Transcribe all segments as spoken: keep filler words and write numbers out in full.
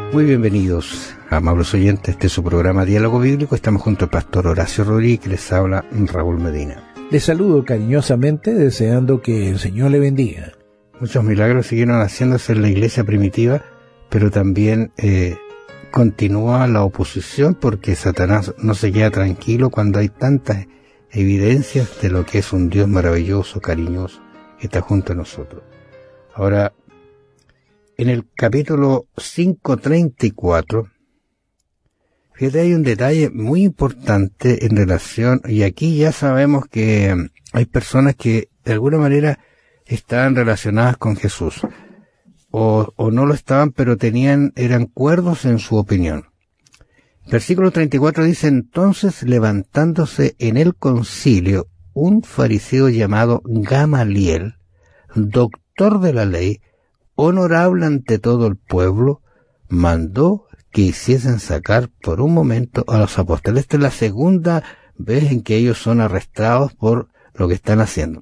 Muy bienvenidos, amables oyentes, este es su programa Diálogo Bíblico. Estamos junto al pastor Horacio Rodríguez, que les habla Raúl Medina. Les saludo cariñosamente, deseando que el Señor le bendiga. Muchos milagros siguieron haciéndose en la iglesia primitiva, pero también eh, continúa la oposición, porque Satanás no se queda tranquilo cuando hay tantas evidencias de lo que es un Dios maravilloso, cariñoso, que está junto a nosotros. Ahora, en el capítulo cinco treinta y cuatro, fíjate, hay un detalle muy importante en relación, y aquí ya sabemos que hay personas que de alguna manera estaban relacionadas con Jesús, o, o no lo estaban, pero tenían, eran cuerdos en su opinión. Versículo treinta y cuatro dice: entonces, levantándose en el concilio un fariseo llamado Gamaliel, doctor de la ley, honorable ante todo el pueblo, mandó que hiciesen sacar por un momento a los apóstoles. Esta es la segunda vez en que ellos son arrestados por lo que están haciendo.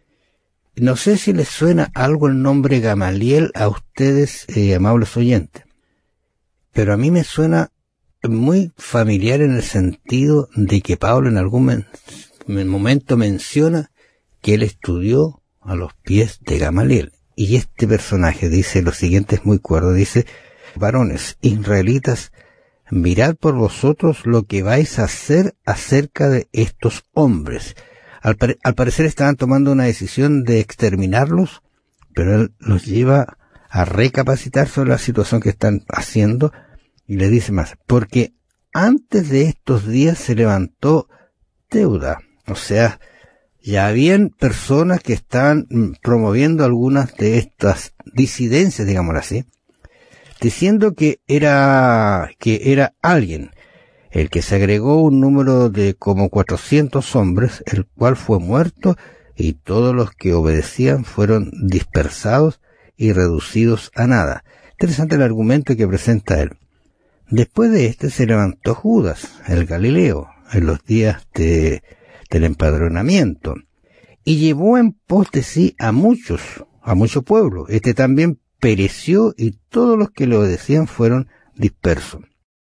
No sé si les suena algo el nombre Gamaliel a ustedes, eh, amables oyentes, pero a mí me suena muy familiar en el sentido de que Pablo en algún men- momento menciona que él estudió a los pies de Gamaliel. Y este personaje dice lo siguiente, es muy cuerdo, dice: varones israelitas, mirad por vosotros lo que vais a hacer acerca de estos hombres. Al, pare- al parecer estaban tomando una decisión de exterminarlos, pero él los lleva a recapacitar sobre la situación que están haciendo, y le dice más: porque antes de estos días se levantó Teuda, o sea, ya habían personas que estaban promoviendo algunas de estas disidencias, digámoslo así, diciendo que era, que era alguien, el que se agregó un número de como cuatrocientos hombres, el cual fue muerto, y todos los que obedecían fueron dispersados y reducidos a nada. Interesante el argumento que presenta él. Después de este se levantó Judas, el Galileo, en los días de del empadronamiento, y llevó en pos de sí a muchos, a mucho pueblo. Este también pereció, y todos los que le obedecían fueron dispersos.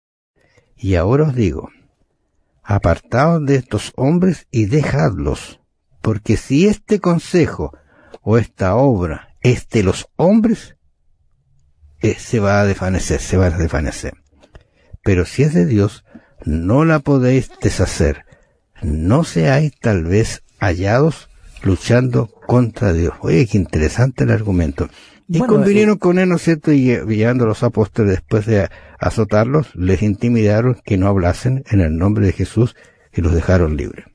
Y ahora os digo, apartaos de estos hombres y dejadlos, porque si este consejo o esta obra es de los hombres, eh, se va a desvanecer, se va a desvanecer. Pero si es de Dios, no la podéis deshacer. No seáis tal vez hallados luchando contra Dios. Oye, qué interesante el argumento. Y bueno, convinieron eh, con él, ¿no es cierto? Y llevando a los apóstoles, después de azotarlos, les intimidaron que no hablasen en el nombre de Jesús, y los dejaron libres.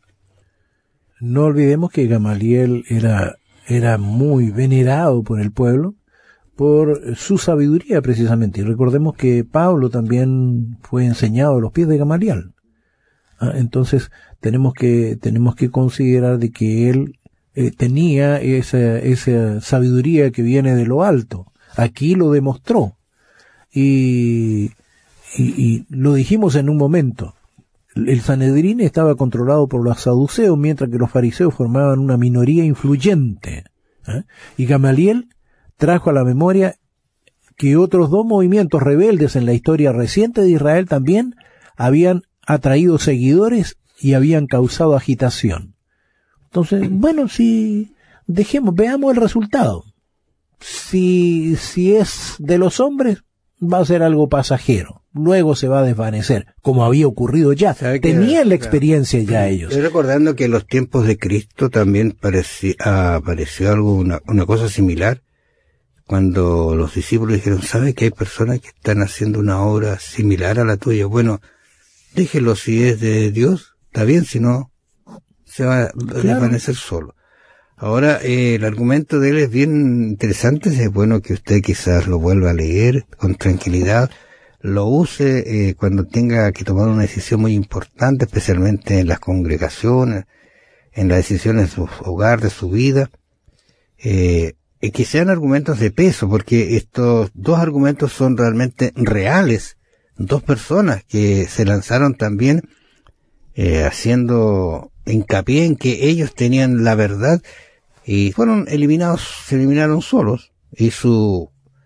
No olvidemos que Gamaliel era, era muy venerado por el pueblo, por su sabiduría precisamente. Y recordemos que Pablo también fue enseñado a los pies de Gamaliel. Ah, entonces tenemos que tenemos que considerar de que él eh, tenía esa esa sabiduría que viene de lo alto. Aquí lo demostró, y, y, y lo dijimos en un momento. El Sanedrín estaba controlado por los saduceos, mientras que los fariseos formaban una minoría influyente. ¿eh? Y Gamaliel trajo a la memoria que otros dos movimientos rebeldes en la historia reciente de Israel también habían atraído seguidores y habían causado agitación. Entonces, bueno, si dejemos, veamos el resultado. Si, si es de los hombres, va a ser algo pasajero. Luego se va a desvanecer, como había ocurrido ya. Tenían la experiencia ya ellos. Estoy recordando que en los tiempos de Cristo también pareció, apareció algo, una, una cosa similar, cuando los discípulos dijeron: ¿sabes que hay personas que están haciendo una obra similar a la tuya? Bueno, déjelo, si es de Dios, está bien, si no, se va a claro. desvanecer solo. Ahora, eh, el argumento de él es bien interesante, es bueno que usted quizás lo vuelva a leer con tranquilidad, lo use eh, cuando tenga que tomar una decisión muy importante, especialmente en las congregaciones, en las decisiones de su hogar, de su vida, eh, y que sean argumentos de peso, porque estos dos argumentos son realmente reales. Dos personas que se lanzaron también eh, haciendo hincapié en que ellos tenían la verdad, y fueron eliminados, se eliminaron solos, y su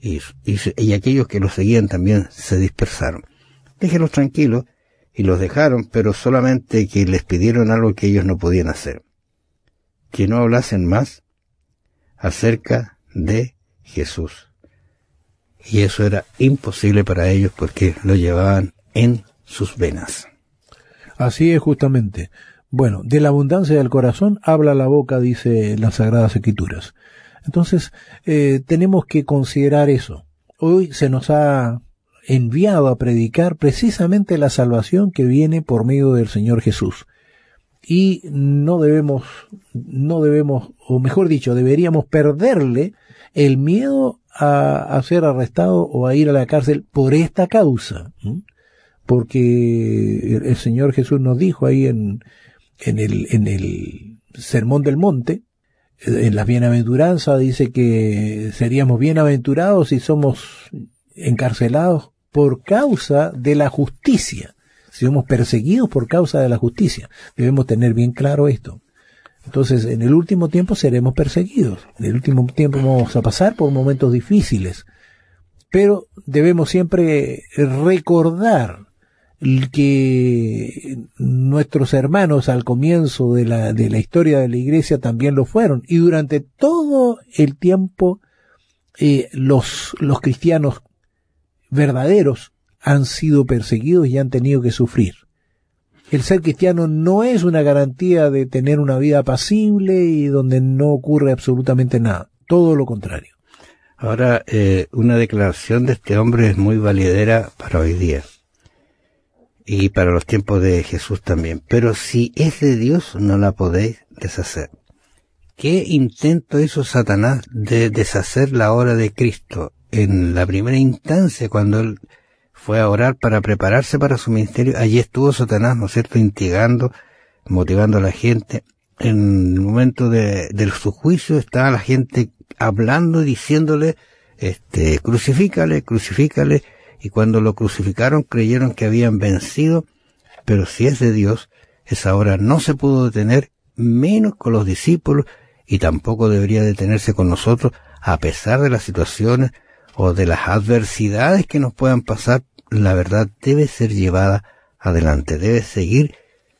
y, y, y aquellos que los seguían también se dispersaron. Déjenlos tranquilos, y los dejaron, pero solamente que les pidieron algo que ellos no podían hacer: que no hablasen más acerca de Jesús. Y eso era imposible para ellos porque lo llevaban en sus venas. Así es, justamente. Bueno, de la abundancia del corazón habla la boca, dice las Sagradas Escrituras. Entonces, eh, tenemos que considerar eso. Hoy se nos ha enviado a predicar precisamente la salvación que viene por medio del Señor Jesús. Y no debemos, no debemos, o mejor dicho, deberíamos perderle el miedo a, a ser arrestado o a ir a la cárcel por esta causa. ¿Mm? Porque el, el Señor Jesús nos dijo ahí en, en el, en el Sermón del Monte, en las bienaventuranzas, dice que seríamos bienaventurados si somos encarcelados por causa de la justicia. Si somos perseguidos por causa de la justicia. Debemos tener bien claro esto. Entonces, en el último tiempo seremos perseguidos. En el último tiempo vamos a pasar por momentos difíciles. Pero debemos siempre recordar que nuestros hermanos al comienzo de la, de la historia de la iglesia también lo fueron. Y durante todo el tiempo, eh, los, los cristianos verdaderos han sido perseguidos y han tenido que sufrir. El ser cristiano no es una garantía de tener una vida apacible y donde no ocurre absolutamente nada. Todo lo contrario. Ahora, eh, una declaración de este hombre es muy validera para hoy día. Y para los tiempos de Jesús también. Pero si es de Dios, no la podéis deshacer. ¿Qué intento hizo Satanás de deshacer la obra de Cristo? En la primera instancia, cuando él fue a orar para prepararse para su ministerio, allí estuvo Satanás, ¿no es cierto?, instigando, motivando a la gente. En el momento de, de su juicio estaba la gente hablando, diciéndole, este, crucifícale, crucifícale, y cuando lo crucificaron creyeron que habían vencido, pero si es de Dios, esa obra no se pudo detener, menos con los discípulos, y tampoco debería detenerse con nosotros, a pesar de las situaciones o de las adversidades que nos puedan pasar. La verdad debe ser llevada adelante, debe seguir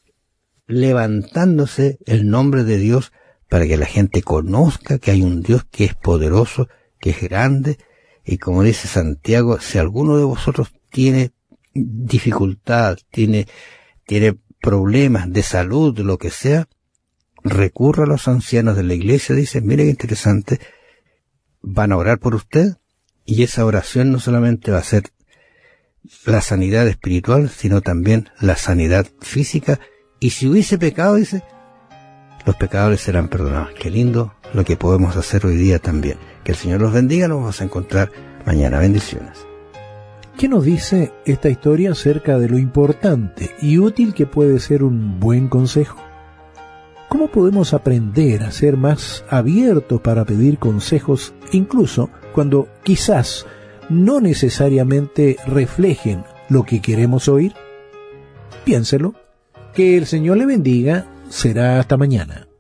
levantándose el nombre de Dios para que la gente conozca que hay un Dios que es poderoso, que es grande, y como dice Santiago, si alguno de vosotros tiene dificultad, tiene, tiene problemas de salud, lo que sea, recurra a los ancianos de la iglesia, dice, mire qué interesante, van a orar por usted, y esa oración no solamente va a ser la sanidad espiritual, sino también la sanidad física, y si hubiese pecado, dice, los pecadores serán perdonados. Qué lindo lo que podemos hacer hoy día también. Que el Señor los bendiga, nos vamos a encontrar mañana. Bendiciones. ¿Qué nos dice esta historia acerca de lo importante y útil que puede ser un buen consejo? ¿Cómo podemos aprender a ser más abiertos para pedir consejos, incluso cuando quizás no necesariamente reflejen lo que queremos oír? Piénselo. Que el Señor le bendiga. Será hasta mañana.